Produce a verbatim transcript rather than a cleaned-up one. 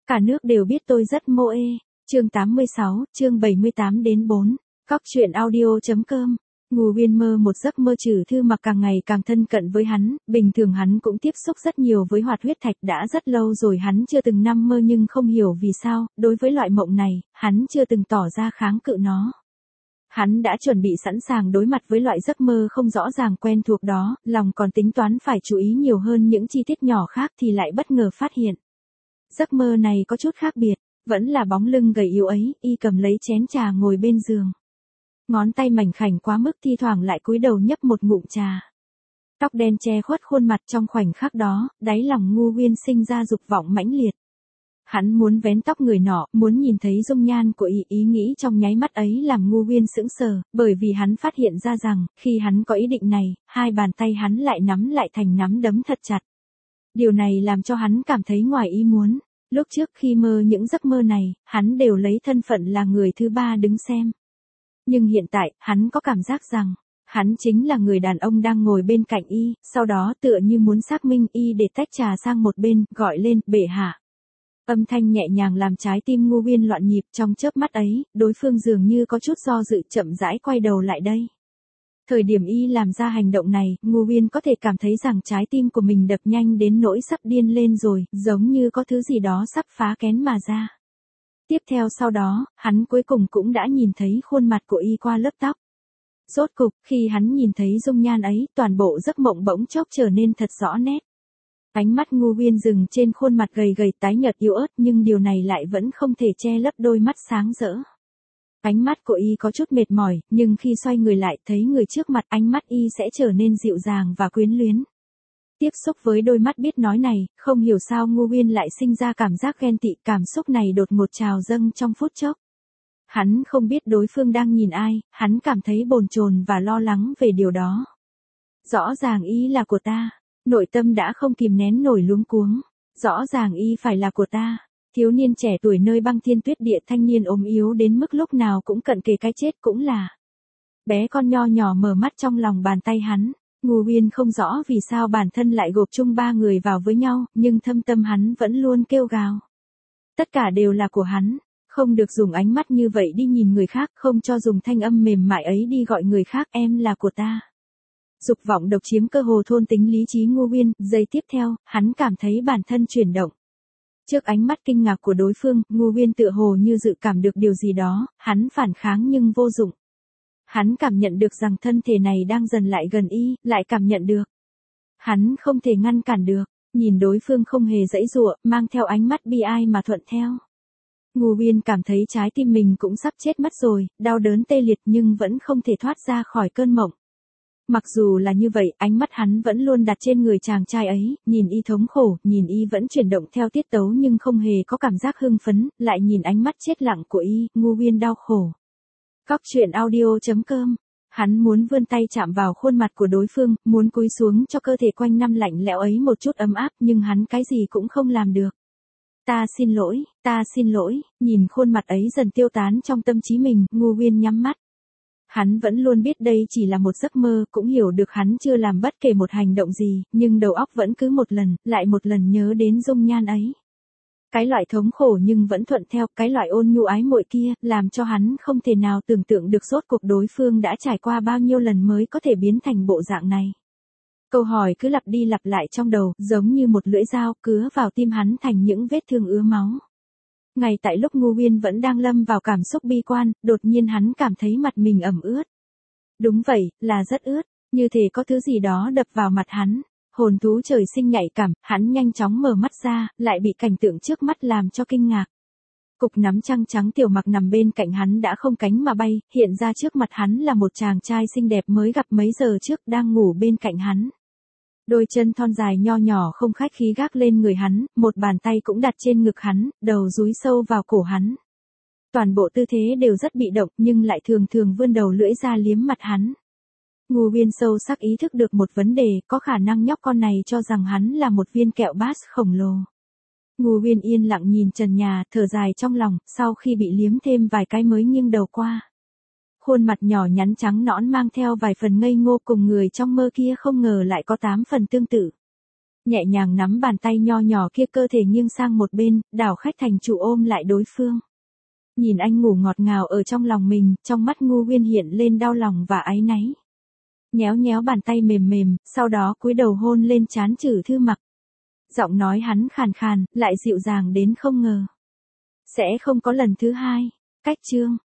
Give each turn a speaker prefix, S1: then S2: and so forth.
S1: Cả nước đều biết tôi rất mô ê. Chương tám mươi sáu, chương bảy mươi tám đến bốn. Cóc truyện audio.com. Ngô Uyên mơ một giấc mơ Trử Thư Mặc càng ngày càng thân cận với hắn, bình thường hắn cũng tiếp xúc rất nhiều với Hoạt Huyết Thạch, đã rất lâu rồi hắn chưa từng nằm mơ, nhưng không hiểu vì sao, đối với loại mộng này, hắn chưa từng tỏ ra kháng cự nó. Hắn đã chuẩn bị sẵn sàng đối mặt với loại giấc mơ không rõ ràng quen thuộc đó, lòng còn tính toán phải chú ý nhiều hơn những chi tiết nhỏ khác thì lại bất ngờ phát hiện. Giấc mơ này có chút khác biệt, vẫn là bóng lưng gầy yếu ấy, y cầm lấy chén trà ngồi bên giường. Ngón tay mảnh khảnh quá mức, thi thoảng lại cúi đầu nhấp một ngụm trà. Tóc đen che khuất khuôn mặt, trong khoảnh khắc đó, đáy lòng Ngô Uyên sinh ra dục vọng mãnh liệt. Hắn muốn vén tóc người nọ, muốn nhìn thấy dung nhan của y, ý nghĩ trong nháy mắt ấy làm Ngô Uyên sững sờ, bởi vì hắn phát hiện ra rằng, khi hắn có ý định này, hai bàn tay hắn lại nắm lại thành nắm đấm thật chặt. Điều này làm cho hắn cảm thấy ngoài ý muốn. Lúc trước khi mơ những giấc mơ này, hắn đều lấy thân phận là người thứ ba đứng xem. Nhưng hiện tại, hắn có cảm giác rằng, hắn chính là người đàn ông đang ngồi bên cạnh y, sau đó tựa như muốn xác minh y để tách trà sang một bên, gọi lên, bệ hạ. Âm thanh nhẹ nhàng làm trái tim Ngô Uyên loạn nhịp, trong chớp mắt ấy, đối phương dường như có chút do dự, chậm rãi quay đầu lại đây. Thời điểm y làm ra hành động này, Ngô Uyên có thể cảm thấy rằng trái tim của mình đập nhanh đến nỗi sắp điên lên rồi, giống như có thứ gì đó sắp phá kén mà ra. Tiếp theo sau đó, hắn cuối cùng cũng đã nhìn thấy khuôn mặt của y qua lớp tóc. Rốt cục, khi hắn nhìn thấy dung nhan ấy, toàn bộ giấc mộng bỗng chốc trở nên thật rõ nét. Ánh mắt Ngô Uyên dừng trên khuôn mặt gầy gầy tái nhợt yếu ớt, nhưng điều này lại vẫn không thể che lấp đôi mắt sáng rỡ. Ánh mắt của y có chút mệt mỏi, nhưng khi xoay người lại thấy người trước mặt, ánh mắt y sẽ trở nên dịu dàng và quyến luyến. Tiếp xúc với đôi mắt biết nói này, không hiểu sao Ngô Uyên lại sinh ra cảm giác ghen tị, cảm xúc này đột ngột trào dâng trong phút chốc. Hắn không biết đối phương đang nhìn ai, hắn cảm thấy bồn chồn và lo lắng về điều đó. Rõ ràng y là của ta, nội tâm đã không kìm nén nổi luống cuống. Rõ ràng y phải là của ta. Thiếu niên trẻ tuổi nơi băng thiên tuyết địa, thanh niên ốm yếu đến mức lúc nào cũng cận kề cái chết cũng là. Bé con nho nhỏ mở mắt trong lòng bàn tay hắn. Ngô Uyên không rõ vì sao bản thân lại gộp chung ba người vào với nhau, nhưng thâm tâm hắn vẫn luôn kêu gào. Tất cả đều là của hắn, không được dùng ánh mắt như vậy đi nhìn người khác, không cho dùng thanh âm mềm mại ấy đi gọi người khác, em là của ta. Dục vọng độc chiếm cơ hồ thôn tính lý trí Ngô Uyên, giây tiếp theo, hắn cảm thấy bản thân chuyển động. Trước ánh mắt kinh ngạc của đối phương, Ngô Uyên tựa hồ như dự cảm được điều gì đó, hắn phản kháng nhưng vô dụng. Hắn cảm nhận được rằng thân thể này đang dần lại gần y, lại cảm nhận được. Hắn không thể ngăn cản được, nhìn đối phương không hề giãy giụa, mang theo ánh mắt bi ai mà thuận theo. Ngô Uyên cảm thấy trái tim mình cũng sắp chết mất rồi, đau đớn tê liệt nhưng vẫn không thể thoát ra khỏi cơn mộng. Mặc dù là như vậy, ánh mắt hắn vẫn luôn đặt trên người chàng trai ấy, nhìn y thống khổ, nhìn y vẫn chuyển động theo tiết tấu nhưng không hề có cảm giác hưng phấn, lại nhìn ánh mắt chết lặng của y, Ngô Uyên đau khổ. Cóc truyện audio.com. Hắn muốn vươn tay chạm vào khuôn mặt của đối phương, muốn cúi xuống cho cơ thể quanh năm lạnh lẽo ấy một chút ấm áp, nhưng hắn cái gì cũng không làm được. Ta xin lỗi, ta xin lỗi, nhìn khuôn mặt ấy dần tiêu tán trong tâm trí mình, Ngô Uyên nhắm mắt. Hắn vẫn luôn biết đây chỉ là một giấc mơ, cũng hiểu được hắn chưa làm bất kể một hành động gì, nhưng đầu óc vẫn cứ một lần, lại một lần nhớ đến dung nhan ấy. Cái loại thống khổ nhưng vẫn thuận theo, cái loại ôn nhu ái muội kia, làm cho hắn không thể nào tưởng tượng được rốt cuộc đối phương đã trải qua bao nhiêu lần mới có thể biến thành bộ dạng này. Câu hỏi cứ lặp đi lặp lại trong đầu, giống như một lưỡi dao, cứa vào tim hắn thành những vết thương ứa máu. Ngay tại lúc Ngô Uyên vẫn đang lâm vào cảm xúc bi quan, đột nhiên hắn cảm thấy mặt mình ẩm ướt. Đúng vậy, là rất ướt, như thể có thứ gì đó đập vào mặt hắn. Hồn thú trời sinh nhạy cảm, hắn nhanh chóng mở mắt ra, lại bị cảnh tượng trước mắt làm cho kinh ngạc. Cục nắm trăng trắng Tiểu Mặc nằm bên cạnh hắn đã không cánh mà bay, hiện ra trước mặt hắn là một chàng trai xinh đẹp mới gặp mấy giờ trước đang ngủ bên cạnh hắn. Đôi chân thon dài nho nhỏ không khách khí gác lên người hắn, một bàn tay cũng đặt trên ngực hắn, đầu dúi sâu vào cổ hắn. Toàn bộ tư thế đều rất bị động nhưng lại thường thường vươn đầu lưỡi ra liếm mặt hắn. Ngô Uyên sâu sắc ý thức được một vấn đề, có khả năng nhóc con này cho rằng hắn là một viên kẹo bát khổng lồ. Ngô Uyên yên lặng nhìn trần nhà, thở dài trong lòng, sau khi bị liếm thêm vài cái mới nghiêng đầu qua. Khuôn mặt nhỏ nhắn trắng nõn mang theo vài phần ngây ngô cùng người trong mơ kia không ngờ lại có tám phần tương tự. nhẹ nhàng nắm bàn tay nho nhỏ kia, cơ thể nghiêng sang một bên, đảo khách thành chủ ôm lại đối phương. Nhìn anh ngủ ngọt ngào ở trong lòng mình, trong mắt Ngô Nguyên hiện lên đau lòng và áy náy. Nhéo nhéo bàn tay mềm mềm, sau đó cúi đầu hôn lên trán Trử Thư Mặc. Giọng nói hắn khàn khàn, lại dịu dàng đến không ngờ. Sẽ không có lần thứ hai. Cách chương